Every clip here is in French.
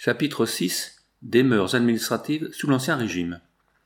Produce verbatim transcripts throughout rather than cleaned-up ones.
Chapitre six. Des mœurs administratives sous l'Ancien Régime.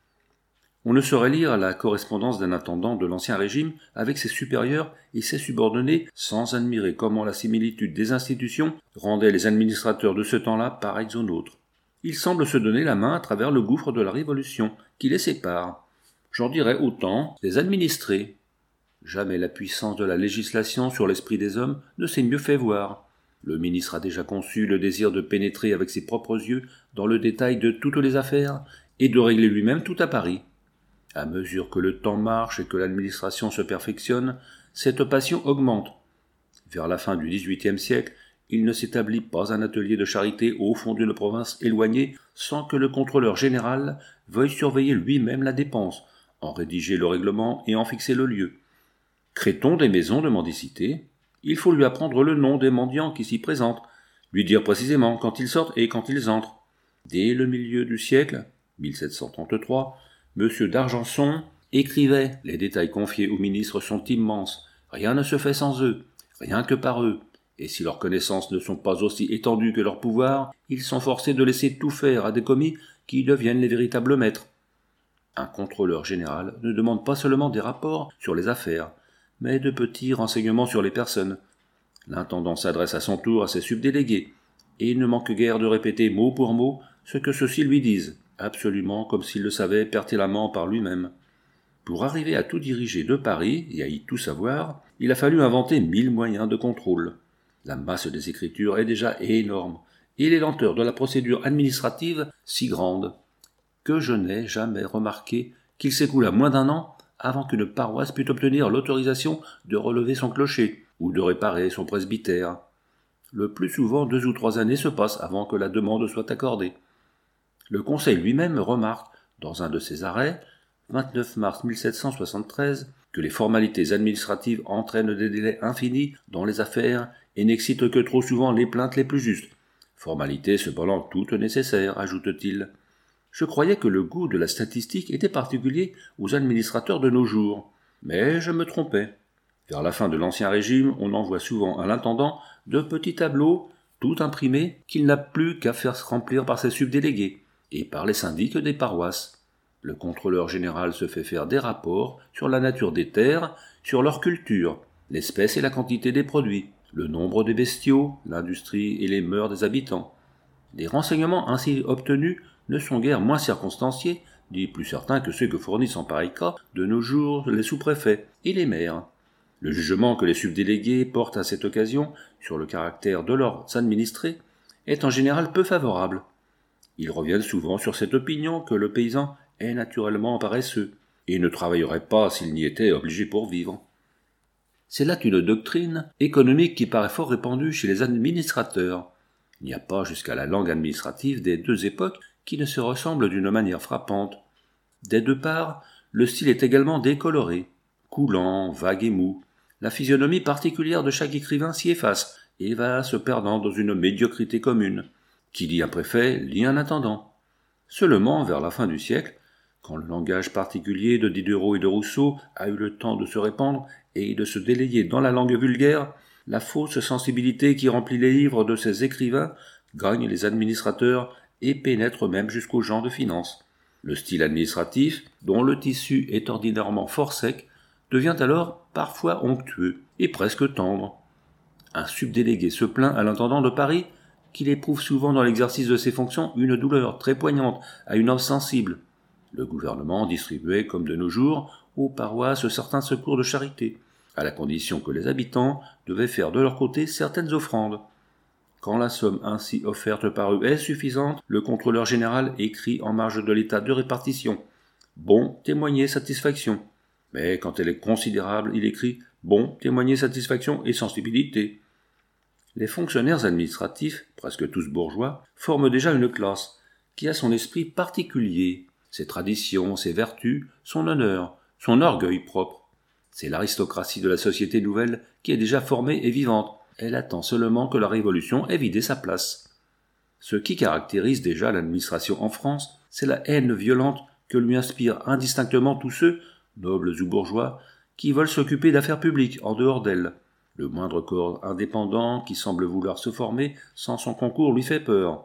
On ne saurait lire la correspondance d'un intendant de l'Ancien Régime avec ses supérieurs et ses subordonnés sans admirer comment la similitude des institutions rendait les administrateurs de ce temps-là pareils aux nôtres. Ils semblent se donner la main à travers le gouffre de la Révolution qui les sépare. J'en dirais autant des administrés. Jamais la puissance de la législation sur l'esprit des hommes ne s'est mieux fait voir. Le ministre a déjà conçu le désir de pénétrer avec ses propres yeux dans le détail de toutes les affaires et de régler lui-même tout à Paris. À mesure que le temps marche et que l'administration se perfectionne, cette passion augmente. Vers la fin du dix-huitième siècle, il ne s'établit pas un atelier de charité au fond d'une province éloignée sans que le contrôleur général veuille surveiller lui-même la dépense, en rédiger le règlement et en fixer le lieu. Crée-t-on des maisons de mendicité ? Il faut lui apprendre le nom des mendiants qui s'y présentent, lui dire précisément quand ils sortent et quand ils entrent. Dès le milieu du siècle, mille sept cent trente-trois, M. d'Argenson écrivait « Les détails confiés aux ministres sont immenses, rien ne se fait sans eux, rien que par eux, et si leurs connaissances ne sont pas aussi étendues que leurs pouvoirs, ils sont forcés de laisser tout faire à des commis qui deviennent les véritables maîtres. » Un contrôleur général ne demande pas seulement des rapports sur les affaires, mais de petits renseignements sur les personnes. L'intendant s'adresse à son tour à ses subdélégués, et il ne manque guère de répéter mot pour mot ce que ceux-ci lui disent, absolument comme s'il le savait pertinemment par lui-même. Pour arriver à tout diriger de Paris et à y tout savoir, il a fallu inventer mille moyens de contrôle. La masse des écritures est déjà énorme, et les lenteurs de la procédure administrative si grandes, que je n'ai jamais remarqué qu'il s'écoula moins d'un an avant qu'une paroisse pût obtenir l'autorisation de relever son clocher ou de réparer son presbytère. Le plus souvent, deux ou trois années se passent avant que la demande soit accordée. Le Conseil lui-même remarque, dans un de ses arrêts, vingt-neuf mars mille sept cent soixante-treize, que les formalités administratives entraînent des délais infinis dans les affaires et n'excitent que trop souvent les plaintes les plus justes. Formalités cependant toutes nécessaires, ajoute-t-il. Je croyais que le goût de la statistique était particulier aux administrateurs de nos jours, mais je me trompais. Vers la fin de l'Ancien Régime, on envoie souvent à l'intendant de petits tableaux, tout imprimés, qu'il n'a plus qu'à faire remplir par ses subdélégués et par les syndics des paroisses. Le contrôleur général se fait faire des rapports sur la nature des terres, sur leur culture, l'espèce et la quantité des produits, le nombre des bestiaux, l'industrie et les mœurs des habitants. Les renseignements ainsi obtenus ne sont guère moins circonstanciés, ni plus certains que ceux que fournissent en pareil cas de nos jours les sous-préfets et les maires. Le jugement que les subdélégués portent à cette occasion sur le caractère de leurs administrés est en général peu favorable. Ils reviennent souvent sur cette opinion que le paysan est naturellement paresseux et ne travaillerait pas s'il n'y était obligé pour vivre. C'est là une doctrine économique qui paraît fort répandue chez les administrateurs. Il n'y a pas jusqu'à la langue administrative des deux époques qui ne se ressemblent d'une manière frappante. Des deux parts, le style est également décoloré, coulant, vague et mou. La physionomie particulière de chaque écrivain s'y efface et va se perdant dans une médiocrité commune. Qui lit un préfet, lit un intendant. Seulement, vers la fin du siècle, quand le langage particulier de Diderot et de Rousseau a eu le temps de se répandre et de se délayer dans la langue vulgaire, la fausse sensibilité qui remplit les livres de ces écrivains gagne les administrateurs et pénètre même jusqu'aux gens de finance. Le style administratif, dont le tissu est ordinairement fort sec, devient alors parfois onctueux et presque tendre. Un subdélégué se plaint à l'intendant de Paris qu'il éprouve souvent dans l'exercice de ses fonctions une douleur très poignante à une âme sensible. Le gouvernement distribuait, comme de nos jours, aux paroisses certains secours de charité, à la condition que les habitants devaient faire de leur côté certaines offrandes. Quand la somme ainsi offerte par eux est suffisante, le contrôleur général écrit en marge de l'état de répartition « Bon, témoigner satisfaction ». Mais quand elle est considérable, il écrit « Bon, témoigner satisfaction et sensibilité ». Les fonctionnaires administratifs, presque tous bourgeois, forment déjà une classe qui a son esprit particulier, ses traditions, ses vertus, son honneur, son orgueil propre. C'est l'aristocratie de la société nouvelle qui est déjà formée et vivante. Elle attend seulement que la Révolution ait vidé sa place. Ce qui caractérise déjà l'administration en France, c'est la haine violente que lui inspirent indistinctement tous ceux, nobles ou bourgeois, qui veulent s'occuper d'affaires publiques en dehors d'elle. Le moindre corps indépendant qui semble vouloir se former sans son concours lui fait peur.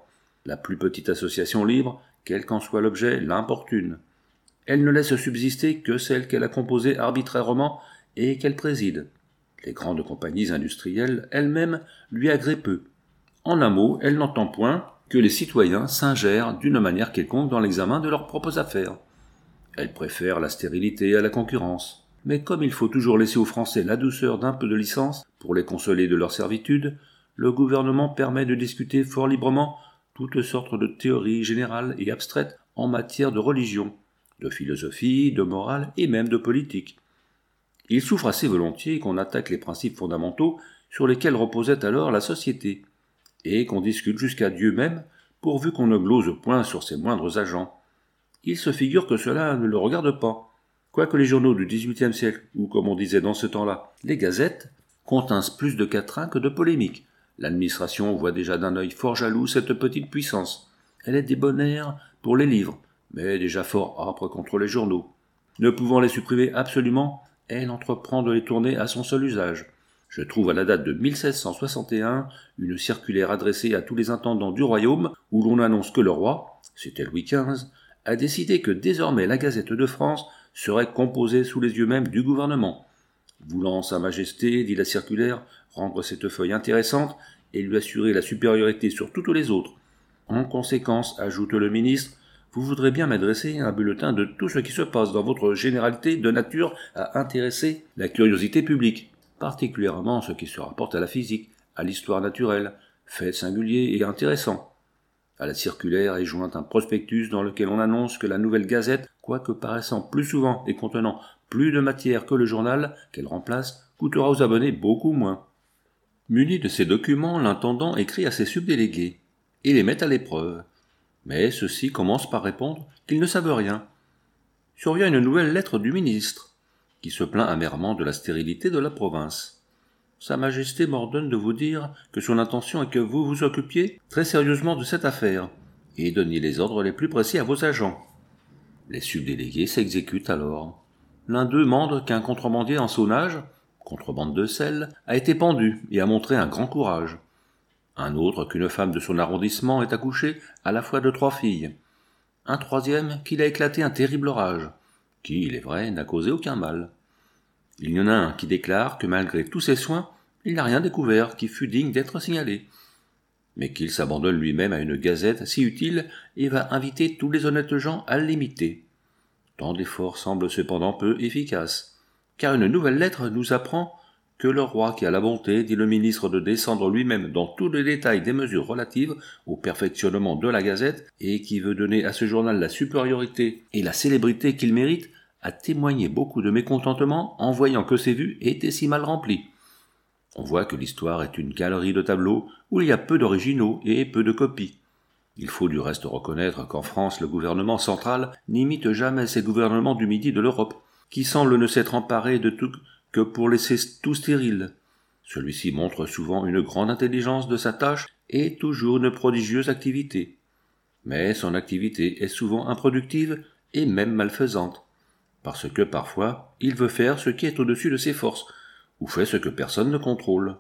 La plus petite association libre, quel qu'en soit l'objet, l'importune. Elle ne laisse subsister que celle qu'elle a composée arbitrairement et qu'elle préside. Les grandes compagnies industrielles elles-mêmes lui agréent peu. En un mot, elle n'entend point que les citoyens s'ingèrent d'une manière quelconque dans l'examen de leurs propres affaires. Elle préfère la stérilité à la concurrence. Mais comme il faut toujours laisser aux Français la douceur d'un peu de licence pour les consoler de leur servitude, le gouvernement permet de discuter fort librement toutes sortes de théories générales et abstraites en matière de religion, de philosophie, de morale et même de politique. Il souffre assez volontiers qu'on attaque les principes fondamentaux sur lesquels reposait alors la société, et qu'on discute jusqu'à Dieu même, pourvu qu'on ne glose point sur ses moindres agents. Il se figure que cela ne le regarde pas, quoique les journaux du dix-huitième siècle, ou comme on disait dans ce temps-là, les gazettes, continssent plus de quatrains que de polémiques. L'administration voit déjà d'un œil fort jaloux cette petite puissance. Elle est débonnaire pour les livres, mais déjà fort âpre contre les journaux. Ne pouvant les supprimer absolument, elle entreprend de les tourner à son seul usage. Je trouve à la date de mille sept cent soixante et un une circulaire adressée à tous les intendants du royaume où l'on annonce que le roi, c'était Louis quinze, a décidé que désormais la Gazette de France serait composée sous les yeux même du gouvernement. Voulant Sa Majesté, dit la circulaire, rendre cette feuille intéressante et lui assurer la supériorité sur toutes les autres. En conséquence, ajoute le ministre, vous voudrez bien m'adresser un bulletin de tout ce qui se passe dans votre généralité de nature à intéresser la curiosité publique, particulièrement ce qui se rapporte à la physique, à l'histoire naturelle, faits singuliers et intéressants. À la circulaire est joint un prospectus dans lequel on annonce que la nouvelle gazette, quoique paraissant plus souvent et contenant plus de matière que le journal qu'elle remplace, coûtera aux abonnés beaucoup moins. Muni de ces documents, l'intendant écrit à ses subdélégués et les met à l'épreuve. Mais ceux-ci commencent par répondre qu'ils ne savent rien. Survient une nouvelle lettre du ministre, qui se plaint amèrement de la stérilité de la province. Sa Majesté m'ordonne de vous dire que son intention est que vous vous occupiez très sérieusement de cette affaire, et donniez les ordres les plus précis à vos agents. Les subdélégués s'exécutent alors. L'un d'eux mande qu'un contrebandier en saunage, contrebande de sel, a été pendu et a montré un grand courage. Un autre qu'une femme de son arrondissement est accouchée à la fois de trois filles. Un troisième qu'il a éclaté un terrible orage, qui, il est vrai, n'a causé aucun mal. Il y en a un qui déclare que malgré tous ses soins, il n'a rien découvert qui fût digne d'être signalé, mais qu'il s'abandonne lui-même à une gazette si utile et va inviter tous les honnêtes gens à l'imiter. Tant d'efforts semblent cependant peu efficaces, car une nouvelle lettre nous apprend que le roi qui a la bonté, dit le ministre, de descendre lui-même dans tous les détails des mesures relatives au perfectionnement de la gazette et qui veut donner à ce journal la supériorité et la célébrité qu'il mérite, a témoigné beaucoup de mécontentement en voyant que ses vues étaient si mal remplies. On voit que l'histoire est une galerie de tableaux où il y a peu d'originaux et peu de copies. Il faut du reste reconnaître qu'en France le gouvernement central n'imite jamais ces gouvernements du midi de l'Europe, qui semblent ne s'être emparés de tout que pour laisser tout stérile. Celui-ci montre souvent une grande intelligence de sa tâche et toujours une prodigieuse activité. Mais son activité est souvent improductive et même malfaisante, parce que parfois il veut faire ce qui est au-dessus de ses forces, ou fait ce que personne ne contrôle.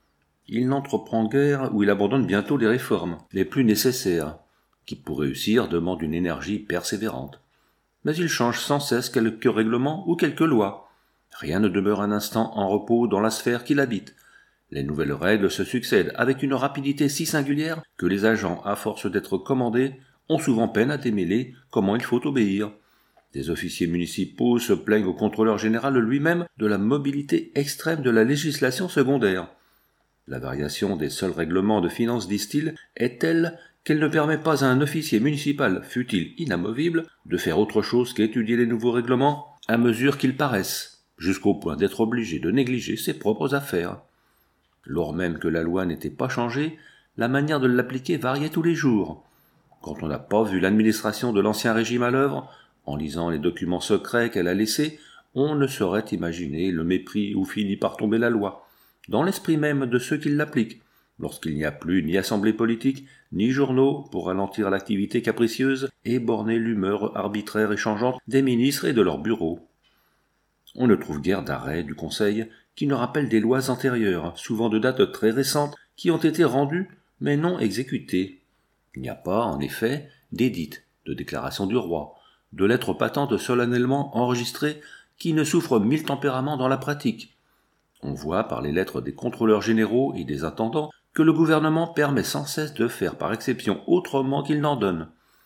Il n'entreprend guère ou il abandonne bientôt les réformes, les plus nécessaires, qui pour réussir demandent une énergie persévérante. Mais il change sans cesse quelques règlements ou quelques lois. Rien ne demeure un instant en repos dans la sphère qu'il habite. Les nouvelles règles se succèdent avec une rapidité si singulière que les agents, à force d'être commandés, ont souvent peine à démêler comment il faut obéir. Des officiers municipaux se plaignent au contrôleur général lui-même de la mobilité extrême de la législation secondaire. La variation des seuls règlements de finances, disent-ils, est telle qu'elle ne permet pas à un officier municipal, fût-il inamovible, de faire autre chose qu'étudier les nouveaux règlements à mesure qu'ils paraissent, jusqu'au point d'être obligé de négliger ses propres affaires. Lors même que la loi n'était pas changée, la manière de l'appliquer variait tous les jours. Quand on n'a pas vu l'administration de l'Ancien Régime à l'œuvre, en lisant les documents secrets qu'elle a laissés, on ne saurait imaginer le mépris où finit par tomber la loi, dans l'esprit même de ceux qui l'appliquent, lorsqu'il n'y a plus ni assemblée politique, ni journaux pour ralentir l'activité capricieuse et borner l'humeur arbitraire et changeante des ministres et de leurs bureaux. On ne trouve guère d'arrêt du Conseil qui ne rappelle des lois antérieures, souvent de date très récente, qui ont été rendues mais non exécutées. Il n'y a pas, en effet, d'édit, de déclaration du roi, de lettres patentes solennellement enregistrées qui ne souffrent mille tempéraments dans la pratique. On voit par les lettres des contrôleurs généraux et des intendants que le gouvernement permet sans cesse de faire par exception autrement qu'il n'en donne.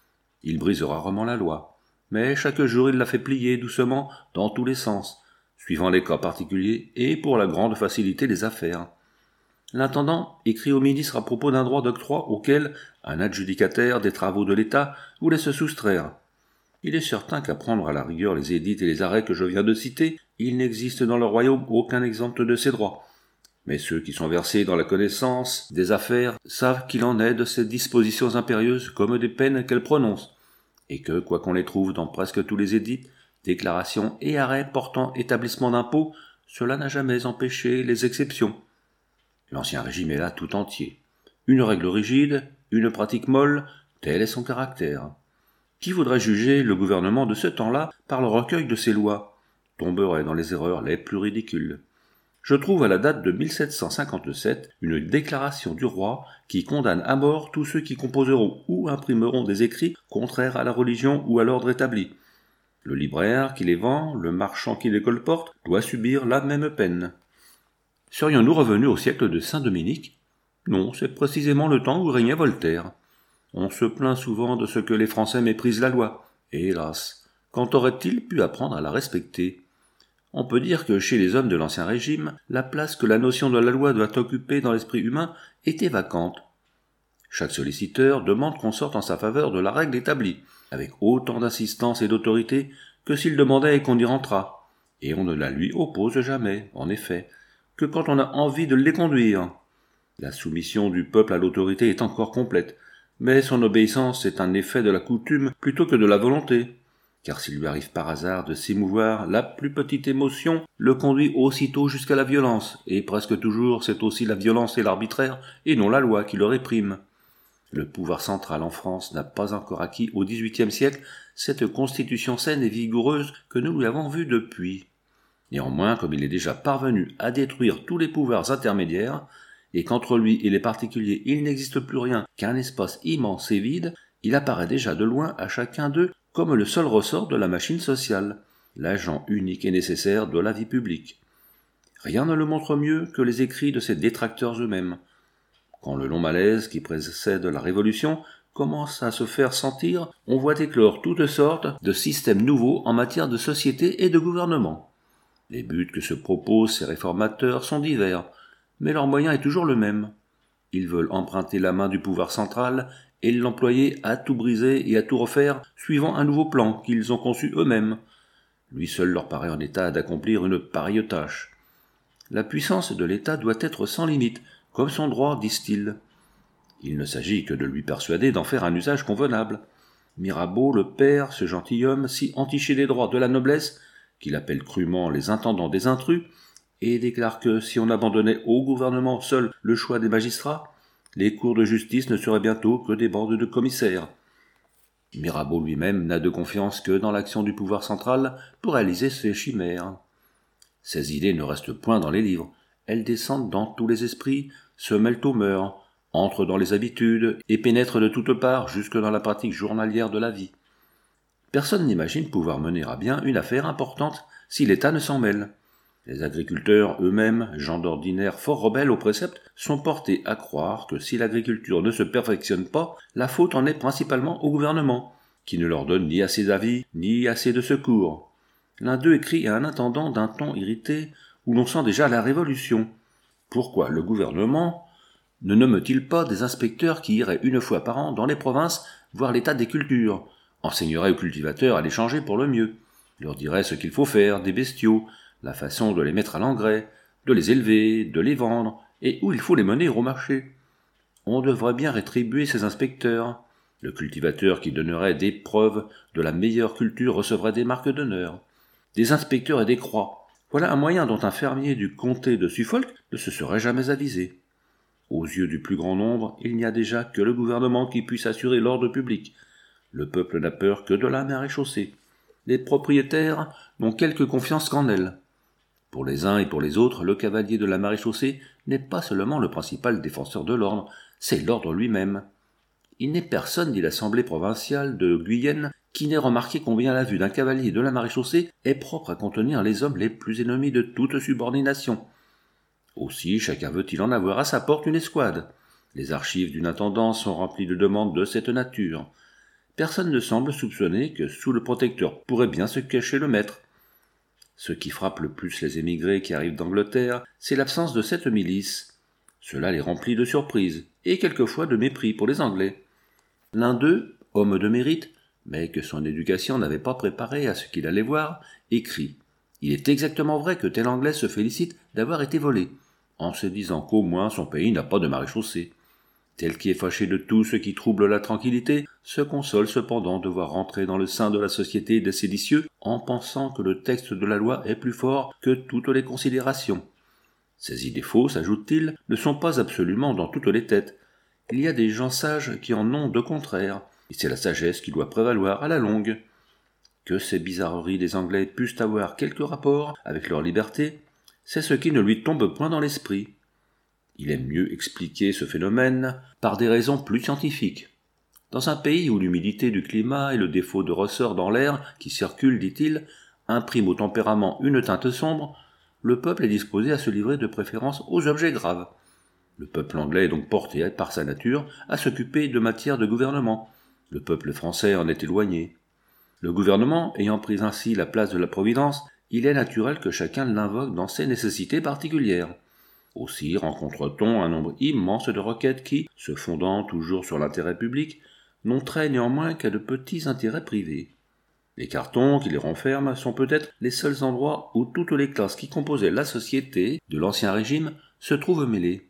Il brise rarement la loi, mais chaque jour il la fait plier doucement dans tous les sens, suivant les cas particuliers et pour la grande facilité des affaires. L'intendant écrit au ministre à propos d'un droit d'octroi auquel un adjudicataire des travaux de l'État voulait se soustraire. Il est certain qu'à prendre à la rigueur les édits et les arrêts que je viens de citer, il n'existe dans le royaume aucun exemple de ces droits. Mais ceux qui sont versés dans la connaissance des affaires savent qu'il en est de ces dispositions impérieuses comme des peines qu'elles prononcent, et que, quoi qu'on les trouve dans presque tous les édits, déclarations et arrêts portant établissement d'impôts, cela n'a jamais empêché les exceptions. L'Ancien Régime est là tout entier. Une règle rigide, une pratique molle, tel est son caractère. Qui voudrait juger le gouvernement de ce temps-là par le recueil de ses lois tomberait dans les erreurs les plus ridicules. Je trouve à la date de mille sept cent cinquante-sept une déclaration du roi qui condamne à mort tous ceux qui composeront ou imprimeront des écrits contraires à la religion ou à l'ordre établi. Le libraire qui les vend, le marchand qui les colporte, doit subir la même peine. Serions-nous revenus au siècle de Saint-Dominique ? Non, c'est précisément le temps où régnait Voltaire. On se plaint souvent de ce que les Français méprisent la loi. Et hélas, quand auraient-ils pu apprendre à la respecter ? On peut dire que chez les hommes de l'Ancien Régime, la place que la notion de la loi doit occuper dans l'esprit humain était vacante. Chaque solliciteur demande qu'on sorte en sa faveur de la règle établie, avec autant d'insistance et d'autorité que s'il demandait et qu'on y rentrât. Et on ne la lui oppose jamais, en effet, que quand on a envie de les conduire. La soumission du peuple à l'autorité est encore complète, mais son obéissance est un effet de la coutume plutôt que de la volonté. Car s'il lui arrive par hasard de s'émouvoir, la plus petite émotion le conduit aussitôt jusqu'à la violence, et presque toujours c'est aussi la violence et l'arbitraire, et non la loi qui le réprime. Le pouvoir central en France n'a pas encore acquis au dix-huitième siècle cette constitution saine et vigoureuse que nous lui avons vue depuis. Néanmoins, comme il est déjà parvenu à détruire tous les pouvoirs intermédiaires, et qu'entre lui et les particuliers il n'existe plus rien qu'un espace immense et vide, il apparaît déjà de loin à chacun d'eux comme le seul ressort de la machine sociale, l'agent unique et nécessaire de la vie publique. Rien ne le montre mieux que les écrits de ses détracteurs eux-mêmes. Quand le long malaise qui précède la Révolution commence à se faire sentir, on voit éclore toutes sortes de systèmes nouveaux en matière de société et de gouvernement. Les buts que se proposent ces réformateurs sont divers, mais leur moyen est toujours le même. Ils veulent emprunter la main du pouvoir central et l'employer à tout briser et à tout refaire suivant un nouveau plan qu'ils ont conçu eux-mêmes. Lui seul leur paraît en état d'accomplir une pareille tâche. La puissance de l'État doit être sans limite, comme son droit, disent-ils. Il ne s'agit que de lui persuader d'en faire un usage convenable. Mirabeau, le père, ce gentilhomme si entiché des droits de la noblesse, qu'il appelle crûment les intendants des intrus, et déclare que si on abandonnait au gouvernement seul le choix des magistrats, les cours de justice ne seraient bientôt que des bandes de commissaires. Mirabeau lui-même n'a de confiance que dans l'action du pouvoir central pour réaliser ses chimères. Ces idées ne restent point dans les livres, elles descendent dans tous les esprits, se mêlent aux mœurs, entrent dans les habitudes et pénètrent de toutes parts jusque dans la pratique journalière de la vie. Personne n'imagine pouvoir mener à bien une affaire importante si l'État ne s'en mêle. Les agriculteurs eux-mêmes, gens d'ordinaire fort rebelles aux préceptes, sont portés à croire que si l'agriculture ne se perfectionne pas, la faute en est principalement au gouvernement, qui ne leur donne ni assez d'avis, ni assez de secours. L'un d'eux écrit à un intendant d'un ton irrité, où l'on sent déjà la révolution. Pourquoi le gouvernement ne nomme-t-il pas des inspecteurs qui iraient une fois par an dans les provinces voir l'état des cultures, enseigneraient aux cultivateurs à les changer pour le mieux, leur diraient ce qu'il faut faire des bestiaux, la façon de les mettre à l'engrais, de les élever, de les vendre, et où il faut les mener au marché. On devrait bien rétribuer ces inspecteurs. Le cultivateur qui donnerait des preuves de la meilleure culture recevrait des marques d'honneur, des inspecteurs et des croix. Voilà un moyen dont un fermier du comté de Suffolk ne se serait jamais avisé. Aux yeux du plus grand nombre, il n'y a déjà que le gouvernement qui puisse assurer l'ordre public. Le peuple n'a peur que de la maréchaussée. Les propriétaires n'ont quelque confiance qu'en elle. Pour les uns et pour les autres, le cavalier de la maréchaussée n'est pas seulement le principal défenseur de l'ordre, c'est l'ordre lui-même. Il n'est personne, dit l'Assemblée provinciale de Guyenne, qui n'ait remarqué combien la vue d'un cavalier de la maréchaussée est propre à contenir les hommes les plus ennemis de toute subordination. Aussi, chacun veut-il en avoir à sa porte une escouade. Les archives d'une intendance sont remplies de demandes de cette nature. Personne ne semble soupçonner que sous le protecteur pourrait bien se cacher le maître. Ce qui frappe le plus les émigrés qui arrivent d'Angleterre, c'est l'absence de cette milice. Cela les remplit de surprise, et quelquefois de mépris pour les Anglais. L'un d'eux, homme de mérite, mais que son éducation n'avait pas préparé à ce qu'il allait voir, écrit « Il est exactement vrai que tel Anglais se félicite d'avoir été volé, en se disant qu'au moins son pays n'a pas de maréchaussée. Tel qui est fâché de tout ce qui trouble la tranquillité, se console cependant de voir rentrer dans le sein de la société des séditieux en pensant que le texte de la loi est plus fort que toutes les considérations. Ces idées fausses, ajoute-t-il, ne sont pas absolument dans toutes les têtes. Il y a des gens sages qui en ont de contraires, et c'est la sagesse qui doit prévaloir à la longue. Que ces bizarreries des Anglais puissent avoir quelque rapport avec leur liberté, c'est ce qui ne lui tombe point dans l'esprit. Il aime mieux expliquer ce phénomène par des raisons plus scientifiques. Dans un pays où l'humidité du climat et le défaut de ressort dans l'air qui circule, dit-il, impriment au tempérament une teinte sombre, le peuple est disposé à se livrer de préférence aux objets graves. Le peuple anglais est donc porté, par sa nature, à s'occuper de matières de gouvernement. Le peuple français en est éloigné. Le gouvernement ayant pris ainsi la place de la Providence, il est naturel que chacun l'invoque dans ses nécessités particulières. Aussi rencontre-t-on un nombre immense de requêtes qui, se fondant toujours sur l'intérêt public, n'ont trait néanmoins qu'à de petits intérêts privés. Les cartons qui les renferment sont peut-être les seuls endroits où toutes les classes qui composaient la société de l'Ancien Régime se trouvent mêlées.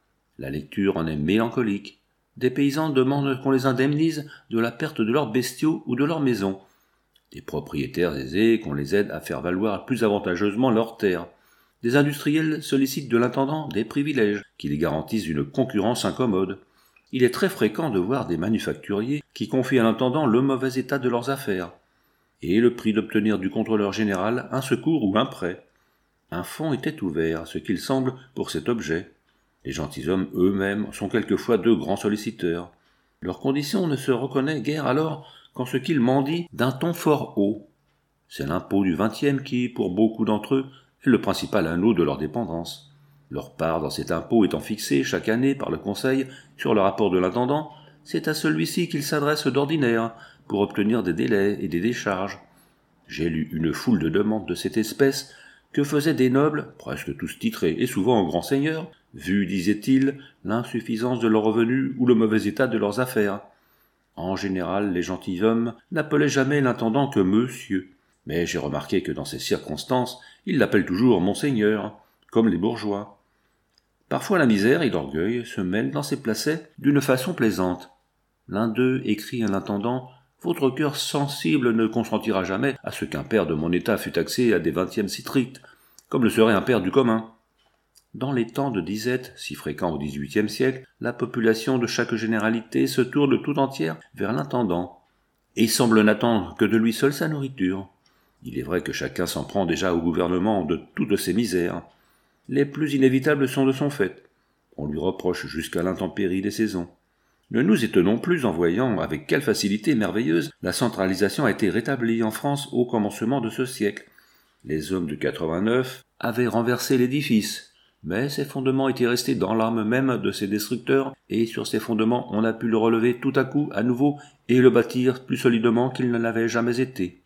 La lecture en est mélancolique. Des paysans demandent qu'on les indemnise de la perte de leurs bestiaux ou de leurs maisons. Des propriétaires aisés qu'on les aide à faire valoir plus avantageusement leurs terres. Des industriels sollicitent de l'intendant des privilèges qui les garantissent une concurrence incommode. Il est très fréquent de voir des manufacturiers qui confient à l'intendant le mauvais état de leurs affaires, et le prix d'obtenir du contrôleur général un secours ou un prêt. Un fonds était ouvert, ce qu'il semble, pour cet objet. Les gentilshommes eux-mêmes sont quelquefois de grands solliciteurs. Leur condition ne se reconnaît guère alors qu'en ce qu'ils mendient d'un ton fort haut. C'est l'impôt du vingtième qui, pour beaucoup d'entre eux, est le principal anneau de leur dépendance. Leur part dans cet impôt étant fixée chaque année par le Conseil sur le rapport de l'intendant, c'est à celui-ci qu'ils s'adressent d'ordinaire pour obtenir des délais et des décharges. J'ai lu une foule de demandes de cette espèce que faisaient des nobles, presque tous titrés et souvent grands seigneurs, vu, disait-il, l'insuffisance de leurs revenus ou le mauvais état de leurs affaires. En général, les gentilshommes n'appelaient jamais l'intendant que monsieur, mais j'ai remarqué que dans ces circonstances, ils l'appellent toujours monseigneur, comme les bourgeois. Parfois la misère et l'orgueil se mêlent dans ces placets d'une façon plaisante. L'un d'eux écrit à l'intendant « Votre cœur sensible ne consentira jamais à ce qu'un père de mon état fût taxé à des vingtièmes si stricts, comme le serait un père du commun. » Dans les temps de disette, si fréquents au dix-huitième siècle, la population de chaque généralité se tourne tout entière vers l'intendant, et semble n'attendre que de lui seul sa nourriture. Il est vrai que chacun s'en prend déjà au gouvernement de toutes ses misères. Les plus inévitables sont de son fait. On lui reproche jusqu'à l'intempérie des saisons. Ne nous étonnons plus en voyant avec quelle facilité merveilleuse la centralisation a été rétablie en France au commencement de ce siècle. Les hommes de quatre-vingt-neuf avaient renversé l'édifice, mais ses fondements étaient restés dans l'âme même de ses destructeurs, et sur ces fondements on a pu le relever tout à coup à nouveau et le bâtir plus solidement qu'il ne l'avait jamais été.